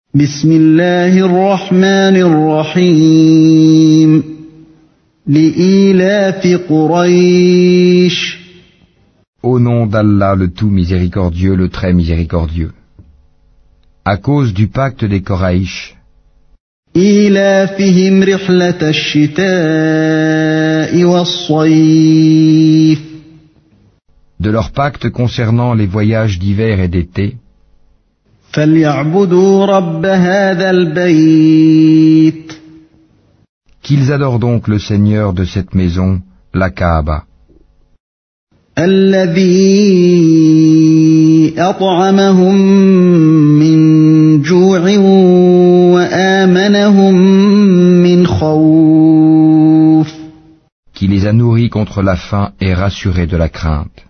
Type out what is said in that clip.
بسم الله الرحمن الرحيم لإيلاف قريش Au nom d'Allah le tout miséricordieux, le très miséricordieux. À cause du pacte des Koraïch, إيلافهم رحلة الشتاء والصيف de leur pacte concernant les voyages d'hiver et d'été, فليعبدوا رب هذا البيت qu'ils adorent donc le Seigneur de cette maison, la Kaaba, الذي أطعمهم من جوع وآمنهم من خوف qui les a nourris contre la faim et rassurés de la crainte.